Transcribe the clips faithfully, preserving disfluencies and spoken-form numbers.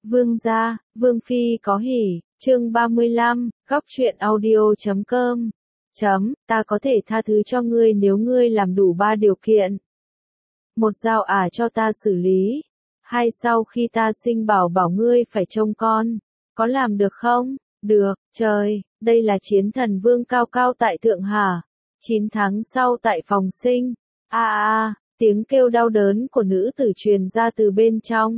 Vương gia, Vương phi có hỉ, chương ba mươi lăm, góc truyện audio chấm com. Chấm, ta có thể tha thứ cho ngươi nếu ngươi làm đủ ba điều kiện. Một, giao ả cho ta xử lý. Hai, sau khi ta sinh bảo bảo ngươi phải trông con. Có làm được không? Được, trời, đây là chiến thần vương cao cao tại thượng hả? Chín tháng sau tại phòng sinh. A a, tiếng kêu đau đớn của nữ tử truyền ra từ bên trong,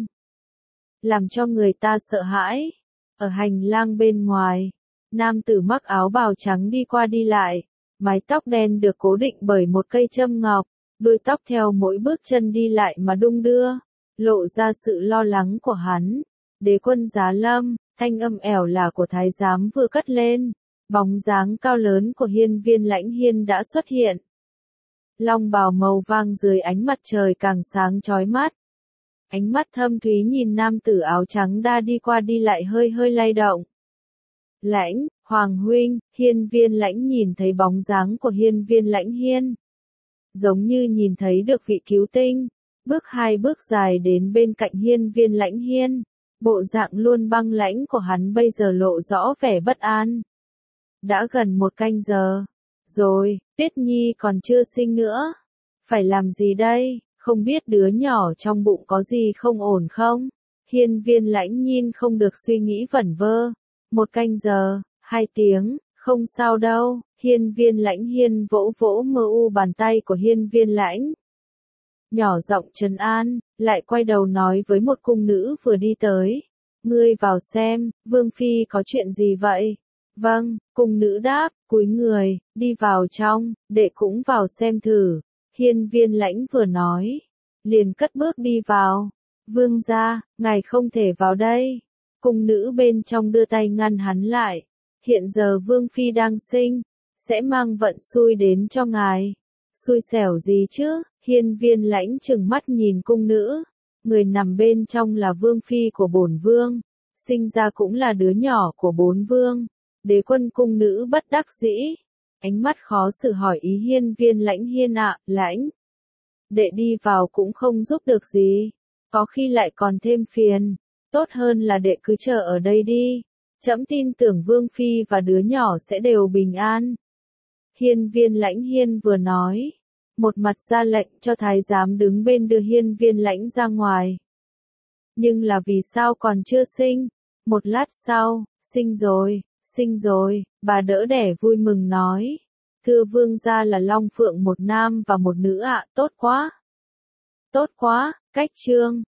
làm cho người ta sợ hãi. Ở hành lang bên ngoài, nam tử mặc áo bào trắng đi qua đi lại, mái tóc đen được cố định bởi một cây châm ngọc, đuôi tóc theo mỗi bước chân đi lại mà đung đưa, lộ ra sự lo lắng của hắn. Đế quân Giá Lâm, thanh âm ẻo lả của thái giám vừa cất lên, bóng dáng cao lớn của Hiên Viên Lãnh Hiên đã xuất hiện. Long bào màu vàng dưới ánh mặt trời càng sáng chói mắt. Ánh mắt thâm thúy nhìn nam tử áo trắng đa đi qua đi lại hơi hơi lay động. Lãnh, Hoàng huynh, Hiên Viên Lãnh nhìn thấy bóng dáng của Hiên Viên Lãnh Hiên, giống như nhìn thấy được vị cứu tinh, bước hai bước dài đến bên cạnh Hiên Viên Lãnh Hiên, bộ dạng luôn băng lãnh của hắn bây giờ lộ rõ vẻ bất an. Đã gần một canh giờ rồi, Tuyết Nhi còn chưa sinh nữa, phải làm gì đây? Không biết đứa nhỏ trong bụng có gì không ổn không? Hiên Viên Lãnh Nhiên không được suy nghĩ vẩn vơ. Một canh giờ, hai tiếng, không sao đâu. Hiên Viên Lãnh Hiên vỗ vỗ mơ u bàn tay của Hiên Viên Lãnh, nhỏ giọng trấn an, lại quay đầu nói với một cung nữ vừa đi tới. Ngươi vào xem, Vương phi có chuyện gì vậy? Vâng, cung nữ đáp, cúi người, đi vào trong, đệ cũng vào xem thử. Hiên Viên Lãnh vừa nói, liền cất bước đi vào. Vương gia, ngài không thể vào đây. Cung nữ bên trong đưa tay ngăn hắn lại. Hiện giờ Vương phi đang sinh, sẽ mang vận xui đến cho ngài. Xui xẻo gì chứ? Hiên Viên Lãnh trừng mắt nhìn cung nữ. Người nằm bên trong là Vương phi của bổn vương, sinh ra cũng là đứa nhỏ của bốn vương. Đế quân cung nữ bất đắc dĩ, ánh mắt khó xử hỏi ý Hiên Viên Lãnh Hiên ạ. Lãnh, đệ đi vào cũng không giúp được gì, có khi lại còn thêm phiền, tốt hơn là đệ cứ chờ ở đây đi, trẫm tin tưởng Vương phi và đứa nhỏ sẽ đều bình an. Hiên Viên Lãnh Hiên vừa nói, một mặt ra lệnh cho thái giám đứng bên đưa Hiên Viên Lãnh ra ngoài. Nhưng là vì sao còn chưa sinh? Một lát sau, sinh rồi, sinh rồi, bà đỡ đẻ vui mừng nói. Thưa vương gia là Long Phượng một nam và một nữ ạ, tốt quá. Tốt quá, cách chương,